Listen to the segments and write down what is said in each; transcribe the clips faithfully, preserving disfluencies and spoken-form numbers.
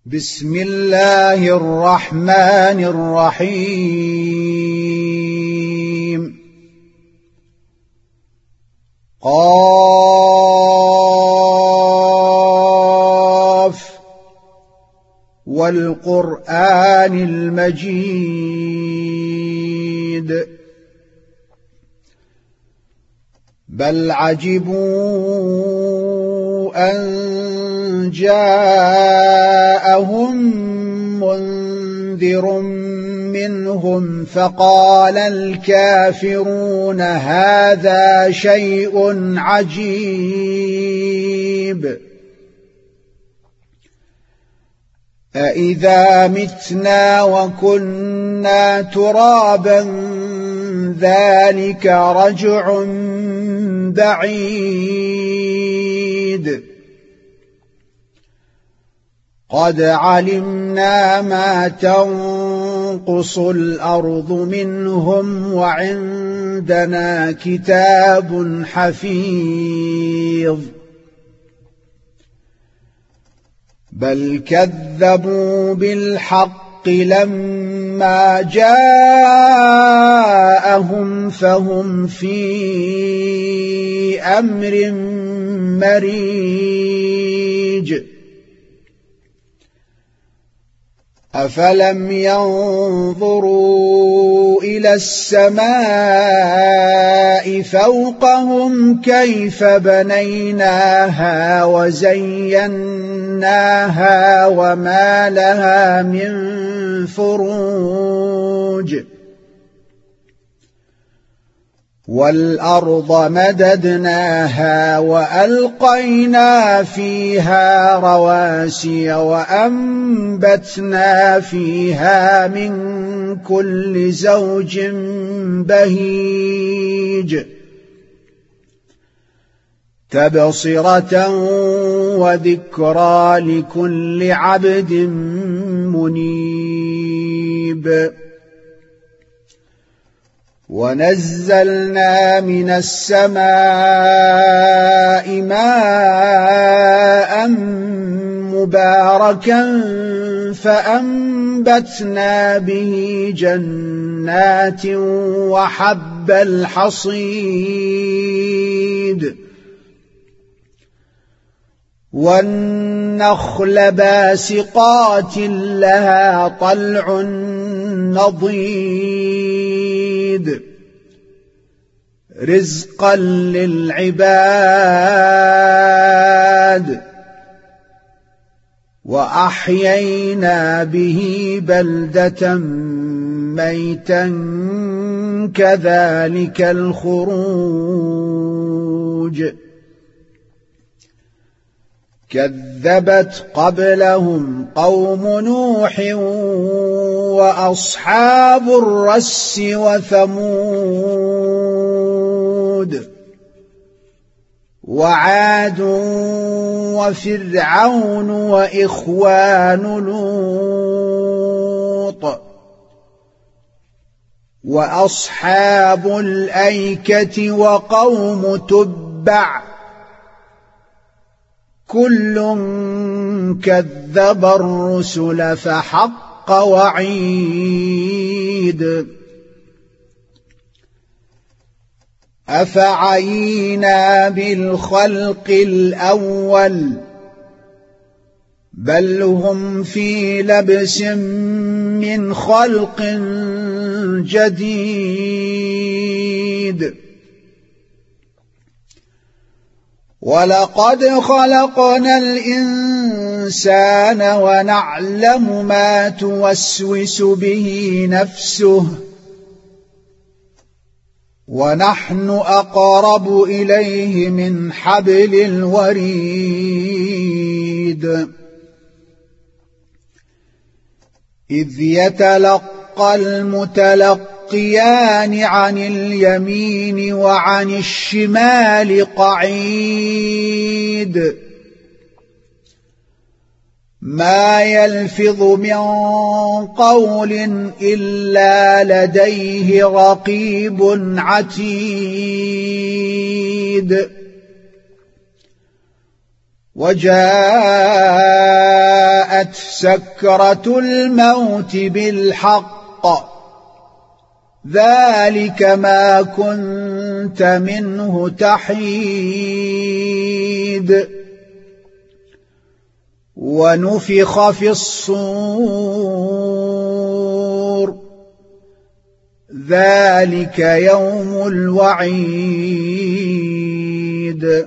بسم الله الرحمن الرحيم. قاف والقرآن المجيد بل عجبوا أن جاءهم منذر منهم فقال الكافرون هذا شيء عجيب أإذا متنا وكنا ترابا ذلك رجع بعيد قد علمنا ما تنقص الأرض منهم وعندنا كتاب حفيظ بل كذبوا بالحق لما جاءهم فهم في أمر مريج أفلم ينظروا إلى السماء فوقهم كيف بنيناها وزيناها وما لها من فروج والأرض مددناها وألقينا فيها رواسي وأنبتنا فيها من كل زوج بهيج تبصرة وذكرى لكل عبد منيب ونزلنا من السماء ماء مباركا فأنبتنا به جنات وحب الحصيد والنخل باسقات لها طلع نضيد رزقا للعباد وأحيينا به بلدة ميتا كذلك الخروج كذبت قبلهم قوم نوح وأصحاب الرس وثمود وعاد وفرعون وإخوان لوط وأصحاب الأيكة وقوم تبع كل كذب الرسل فحق وعيد أفعينا بالخلق الأول بل هم في لبس من خلق جديد ولقد خلقنا الإنسان ونعلم ما توسوس به نفسه ونحن أقرب إليه من حبل الوريد إذ يتلقى المتلقيان عن اليمين وعن الشمال قعيد ما يلفظ من قول إلا لديه رقيب عتيد وجاءت سكرة الموت بالحق ذلك ما كنت منه تحيد ونفخ في الصور ذلك يوم الوعيد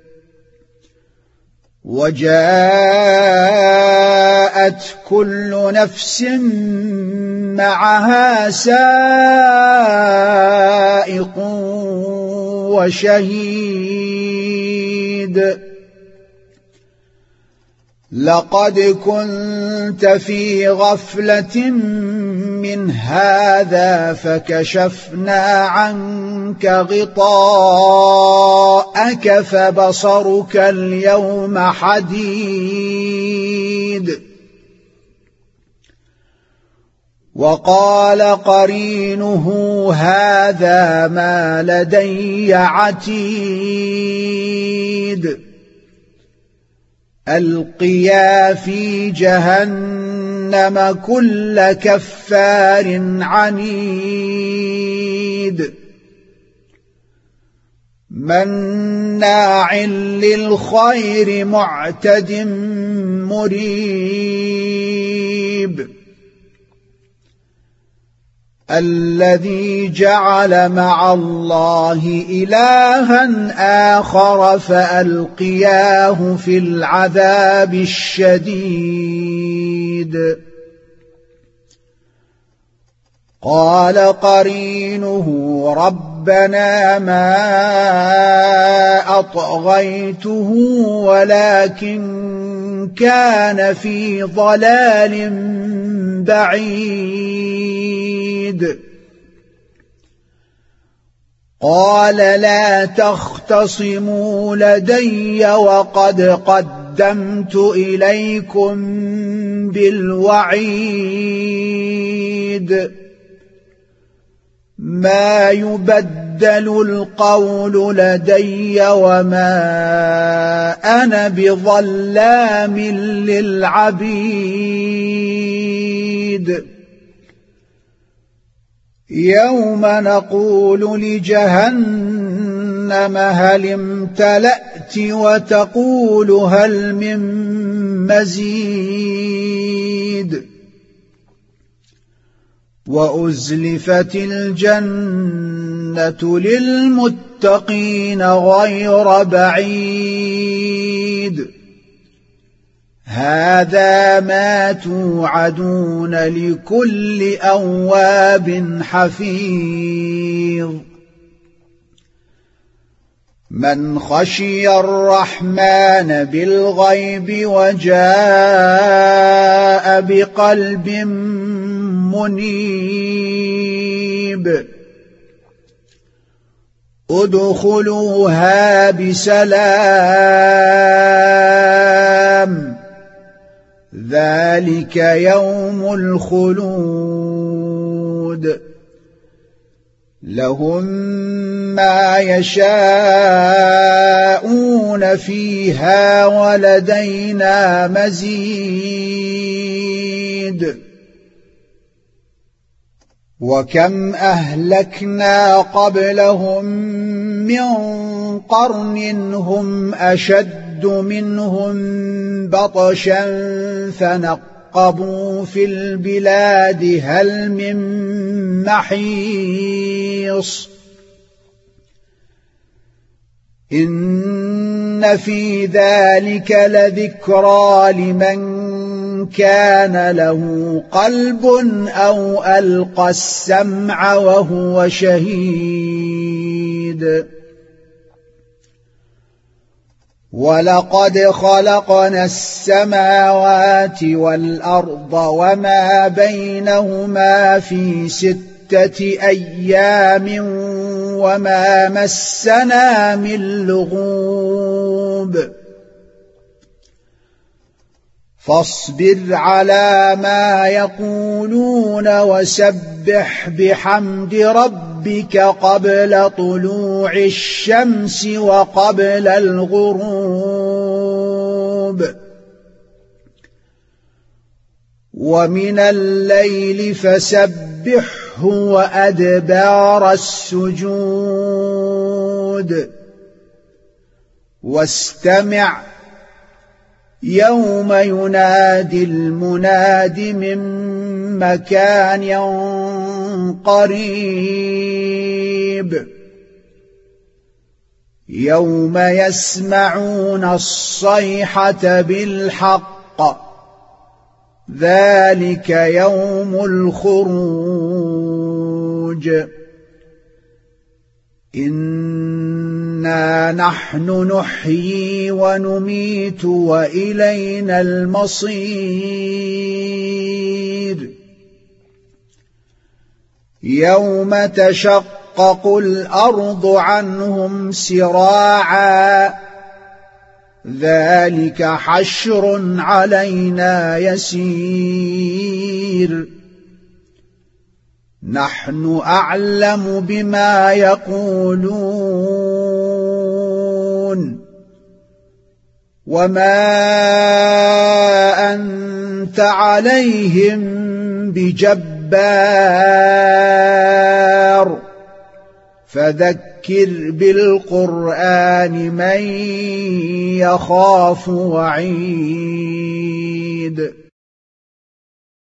وجاءت كل نفس معها سائق وشهيد لقد كنت في غفلة من هذا فكشفنا عنك غطاءك فبصرك اليوم حديد وقال قرينه هذا ما لدي عتيد ألقيا في جهنم كل كفار عنيد مناع للخير معتد مريب الذي جعل مع الله إلها آخر فألقياه في العذاب الشديد قال قرينه ربنا ما أطغيته ولكن كان في ضلال بعيد قال لا تختصموا لدي وقد قدمت إليكم بالوعيد ما يبدل القول لدي وما أنا بظلام للعبيد يوم نقول لجهنم هل امتلأت وتقول هل من مزيد وأزلفت الجنة للمتقين غير بعيد هذا ما توعدون لكل أواب حفيظ من خشي الرحمن بالغيب وجاء بقلب منيب ادخلوها بسلام ذلك يوم الخلود لهم ما يشاءون فيها ولدينا مزيد وكم أهلكنا قبلهم من قرن هم أشد منهم بطشا فنقبوا في البلاد هل من محيص إن في ذلك لذكرى لمن كان له قلب أو ألقى السمع وهو شهيد ولقد خلقنا السماوات والأرض وما بينهما في ستة أيام وما مسنا من لغوب فاصبر على ما يقولون وسبح بحمد ربك قبل طلوع الشمس وقبل الغروب ومن الليل فسبحه وأدبار السجود واستمع يوم ينادي المناد من مكان قريب يوم يسمعون الصيحة بالحق ذلك يوم الخروج إنا نحن نحيي ونميت وإلينا المصير يوم تشقق الأرض عنهم سراعا ذلك حشر علينا يسير نحن أعلم بما يقولون وما أنت عليهم بجبار فذكر بالقرآن من يخاف وعيد